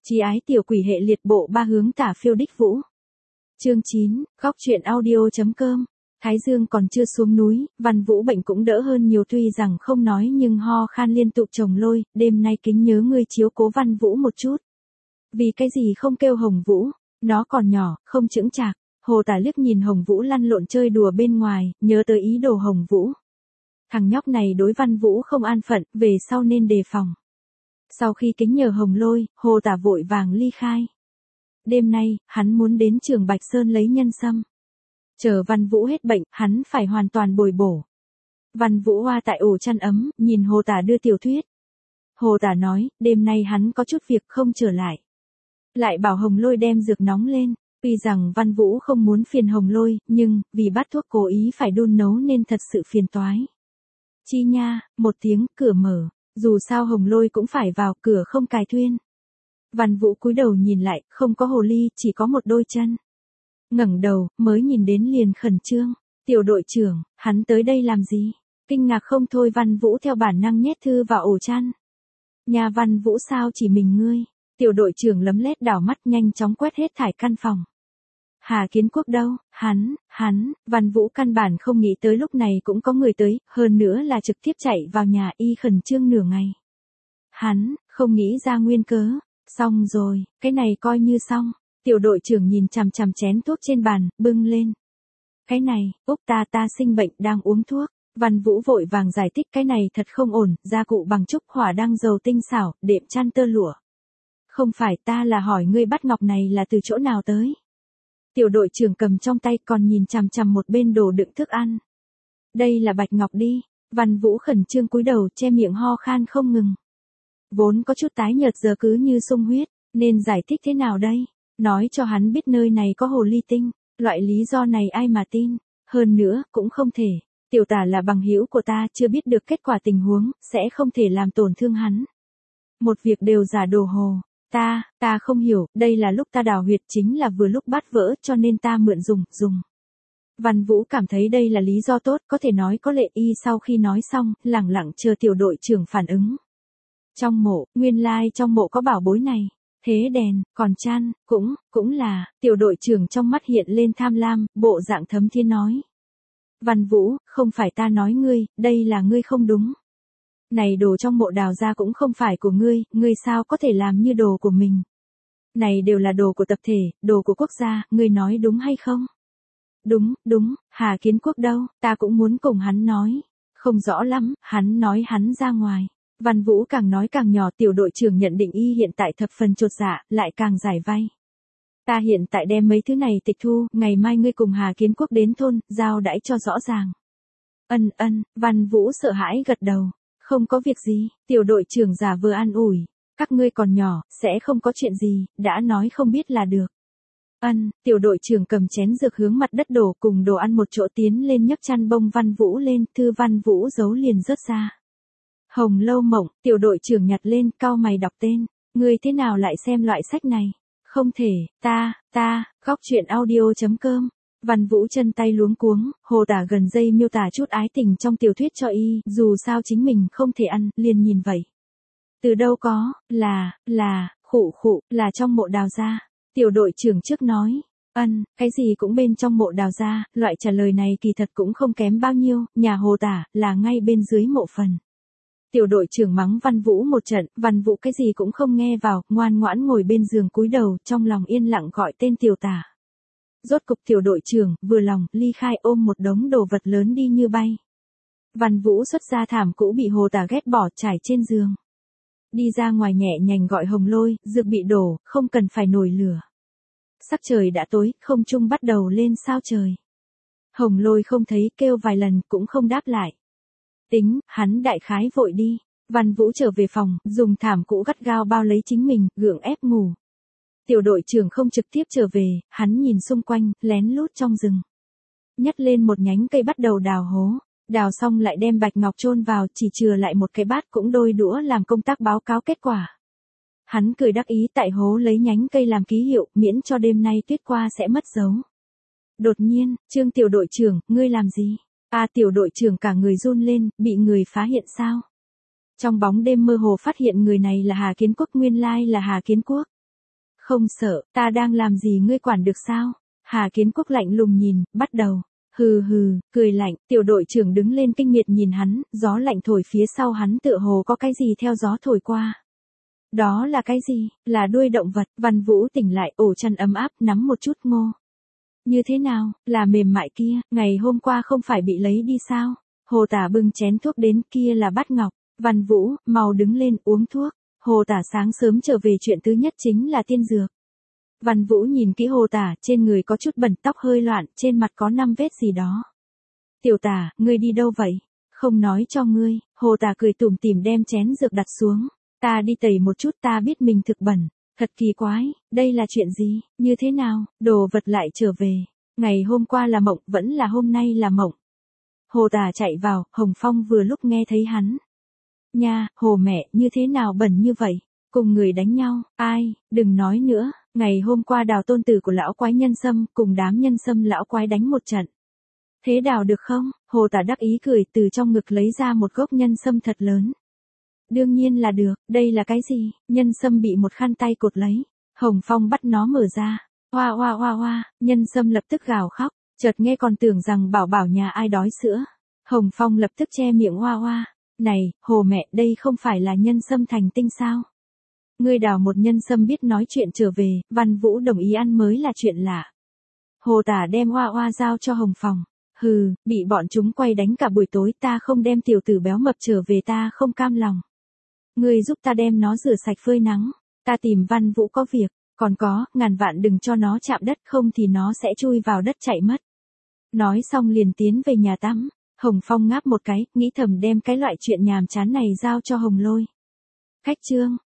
Chí ái tiểu quỷ hệ liệt bộ ba hướng tả phiêu đích vũ. Chương 9, góc truyện audio.com. Thái Dương còn chưa xuống núi, Văn Vũ bệnh cũng đỡ hơn nhiều, tuy rằng không nói nhưng ho khan liên tục chồng lôi, đêm nay kính nhớ ngươi chiếu cố Văn Vũ một chút. Vì cái gì không kêu Hồng Vũ, nó còn nhỏ, không chững chạc. Hồ Tả liếc nhìn Hồng Vũ lăn lộn chơi đùa bên ngoài, nhớ tới ý đồ Hồng Vũ. Thằng nhóc này đối Văn Vũ không an phận, về sau nên đề phòng. Sau khi kính nhờ Hồng Lôi, Hồ Tả vội vàng ly khai. Đêm nay, hắn muốn đến Trường Bạch Sơn lấy nhân sâm. Chờ Văn Vũ hết bệnh, hắn phải hoàn toàn bồi bổ. Văn Vũ hoa tại ổ chăn ấm, nhìn Hồ Tả đưa tiểu thuyết. Hồ Tả nói, đêm nay hắn có chút việc không trở lại. Lại bảo Hồng Lôi đem dược nóng lên. Tuy rằng Văn Vũ không muốn phiền Hồng Lôi, nhưng, vì bát thuốc cố ý phải đun nấu nên thật sự phiền toái. Chi nha, một tiếng, cửa mở. Dù sao Hồng Lôi cũng phải vào, cửa không cài thuyên. Văn Vũ cúi đầu nhìn lại, không có hồ ly, chỉ có một đôi chân. Ngẩng đầu, mới nhìn đến liền khẩn trương. Tiểu đội trưởng, hắn tới đây làm gì? Kinh ngạc không thôi, Văn Vũ theo bản năng nhét thư vào ổ chăn. Nhà Văn Vũ sao chỉ mình ngươi? Tiểu đội trưởng lấm lét đảo mắt nhanh chóng quét hết thải căn phòng. Hà Kiến Quốc đâu? Hắn, Văn Vũ căn bản không nghĩ tới lúc này cũng có người tới, hơn nữa là trực tiếp chạy vào nhà, y khẩn trương nửa ngày. Hắn, không nghĩ ra nguyên cớ. Xong rồi, cái này coi như xong. Tiểu đội trưởng nhìn chằm chằm chén thuốc trên bàn, bưng lên. Cái này, Úc ta sinh bệnh đang uống thuốc. Văn Vũ vội vàng giải thích, cái này thật không ổn, gia cụ bằng trúc hỏa đăng dầu tinh xảo, đệm chăn tơ lụa. Không phải, ta là hỏi ngươi bắt ngọc này là từ chỗ nào tới. Tiểu đội trưởng cầm trong tay còn nhìn chằm chằm một bên đồ đựng thức ăn. Đây là bạch ngọc đi. Văn Vũ khẩn trương cúi đầu, che miệng ho khan không ngừng. Vốn có chút tái nhợt giờ cứ như sung huyết, nên giải thích thế nào đây? Nói cho hắn biết nơi này có hồ ly tinh, loại lý do này ai mà tin, hơn nữa, cũng không thể. Tiểu Tả là bằng hữu của ta, chưa biết được kết quả tình huống, sẽ không thể làm tổn thương hắn. Một việc đều giả đồ hồ. Ta không hiểu, đây là lúc ta đào huyệt, chính là vừa lúc bát vỡ, cho nên ta mượn dùng. Văn Vũ cảm thấy đây là lý do tốt, có thể nói có lệ, y sau khi nói xong, lẳng lặng chờ tiểu đội trưởng phản ứng. Trong mộ, nguyên lai trong mộ có bảo bối này. Thế đèn, còn chăn, cũng là, tiểu đội trưởng trong mắt hiện lên tham lam, bộ dạng thấm thiên nói. Văn Vũ, không phải ta nói ngươi, đây là ngươi không đúng. Này đồ trong mộ đào ra cũng không phải của ngươi sao có thể làm như đồ của mình. Này đều là đồ của tập thể, đồ của quốc gia, ngươi nói đúng hay không? Đúng, Hà Kiến Quốc đâu, ta cũng muốn cùng hắn nói. Không rõ lắm, hắn nói hắn ra ngoài. Văn Vũ càng nói càng nhỏ, tiểu đội trưởng nhận định y hiện tại thập phần chột dạ, lại càng giải vay. Ta hiện tại đem mấy thứ này tịch thu, ngày mai ngươi cùng Hà Kiến Quốc đến thôn, giao đãi cho rõ ràng. Ân, Văn Vũ sợ hãi gật đầu. Không có việc gì, tiểu đội trưởng giả vừa an ủi. Các ngươi còn nhỏ, sẽ không có chuyện gì, đã nói không biết là được. Tiểu đội trưởng cầm chén dược hướng mặt đất đổ cùng đồ ăn một chỗ tiến lên nhấc chăn bông Văn Vũ lên, thư Văn Vũ giấu liền rớt ra. Hồng Lâu Mộng, tiểu đội trưởng nhặt lên, cau mày đọc tên. Ngươi thế nào lại xem loại sách này? Không thể, ta, góc truyện audio.com. Văn Vũ chân tay luống cuống, Hồ Tả gần dây miêu tả chút ái tình trong tiểu thuyết cho y, dù sao chính mình không thể ăn, liền nhìn vậy. Từ đâu có, khụ, là trong mộ đào ra. Tiểu đội trưởng trước nói, cái gì cũng bên trong mộ đào ra, loại trả lời này kỳ thật cũng không kém bao nhiêu, nhà Hồ Tả, là ngay bên dưới mộ phần. Tiểu đội trưởng mắng Văn Vũ một trận, Văn Vũ cái gì cũng không nghe vào, ngoan ngoãn ngồi bên giường cúi đầu, trong lòng yên lặng gọi tên Tiểu Tả. Rốt cục tiểu đội trưởng, vừa lòng, ly khai ôm một đống đồ vật lớn đi như bay. Văn Vũ xuất ra thảm cũ bị Hồ Tả ghét bỏ trải trên giường. Đi ra ngoài nhẹ nhàng gọi Hồng Lôi, dược bị đổ, không cần phải nổi lửa. Sắc trời đã tối, không trung bắt đầu lên sao trời. Hồng Lôi không thấy, kêu vài lần, cũng không đáp lại. Tính, hắn đại khái vội đi. Văn Vũ trở về phòng, dùng thảm cũ gắt gao bao lấy chính mình, gượng ép ngủ. Tiểu đội trưởng không trực tiếp trở về, hắn nhìn xung quanh, lén lút trong rừng. Nhặt lên một nhánh cây bắt đầu đào hố. Đào xong lại đem bạch ngọc chôn vào, chỉ chừa lại một cái bát cũng đôi đũa làm công tác báo cáo kết quả. Hắn cười đắc ý tại hố lấy nhánh cây làm ký hiệu, miễn cho đêm nay tuyết qua sẽ mất dấu. Đột nhiên, Trương tiểu đội trưởng, ngươi làm gì? Tiểu đội trưởng cả người run lên, bị người phá hiện sao? Trong bóng đêm mơ hồ phát hiện người này là Hà Kiến Quốc, nguyên lai là Hà Kiến Quốc. Không sợ, ta đang làm gì ngươi quản được sao? Hà Kiến Quốc lạnh lùng nhìn, bắt đầu. Hừ hừ, cười lạnh, tiểu đội trưởng đứng lên kinh miệt nhìn hắn, gió lạnh thổi phía sau hắn tựa hồ có cái gì theo gió thổi qua. Đó là cái gì? Là đuôi động vật. Văn Vũ tỉnh lại, ổ chăn ấm áp, nắm một chút ngô. Như thế nào, là mềm mại kia, ngày hôm qua không phải bị lấy đi sao? Hồ Tả bưng chén thuốc đến, kia là bát ngọc. Văn Vũ, mau đứng lên uống thuốc. Hồ Tả sáng sớm trở về chuyện thứ nhất chính là tiên dược. Văn Vũ nhìn kỹ Hồ Tả, trên người có chút bẩn, tóc hơi loạn, trên mặt có 5 vết gì đó. Tiểu Tả, ngươi đi đâu vậy? Không nói cho ngươi. Hồ Tả cười tủm tỉm đem chén dược đặt xuống. Ta đi tẩy một chút, ta biết mình thực bẩn. Thật kỳ quái, đây là chuyện gì, như thế nào, đồ vật lại trở về. Ngày hôm qua là mộng, vẫn là hôm nay là mộng. Hồ Tả chạy vào, Hồng Phong vừa lúc nghe thấy hắn. Nha, Hồ mẹ, như thế nào bẩn như vậy? Cùng người đánh nhau, ai, đừng nói nữa, ngày hôm qua đào tôn tử của lão quái nhân sâm, cùng đám nhân sâm lão quái đánh một trận. Thế đào được không? Hồ Tả đắc ý cười, từ trong ngực lấy ra một gốc nhân sâm thật lớn. Đương nhiên là được, đây là cái gì? Nhân sâm bị một khăn tay cột lấy. Hồng Phong bắt nó mở ra. Hoa hoa hoa hoa, nhân sâm lập tức gào khóc, chợt nghe còn tưởng rằng bảo bảo nhà ai đói sữa. Hồng Phong lập tức che miệng hoa hoa. Này, Hồ mẹ, đây không phải là nhân sâm thành tinh sao? Ngươi đào một nhân sâm biết nói chuyện trở về, Văn Vũ đồng ý ăn mới là chuyện lạ. Hồ Tả đem hoa hoa giao cho Hồng Phong. Hừ, bị bọn chúng quay đánh cả buổi tối, ta không đem tiểu tử béo mập trở về ta không cam lòng. Ngươi giúp ta đem nó rửa sạch phơi nắng, ta tìm Văn Vũ có việc, còn có, ngàn vạn đừng cho nó chạm đất không thì nó sẽ chui vào đất chạy mất. Nói xong liền tiến về nhà tắm, Hồng Phong ngáp một cái, nghĩ thầm đem cái loại chuyện nhàm chán này giao cho Hồng Lôi. Khách trương,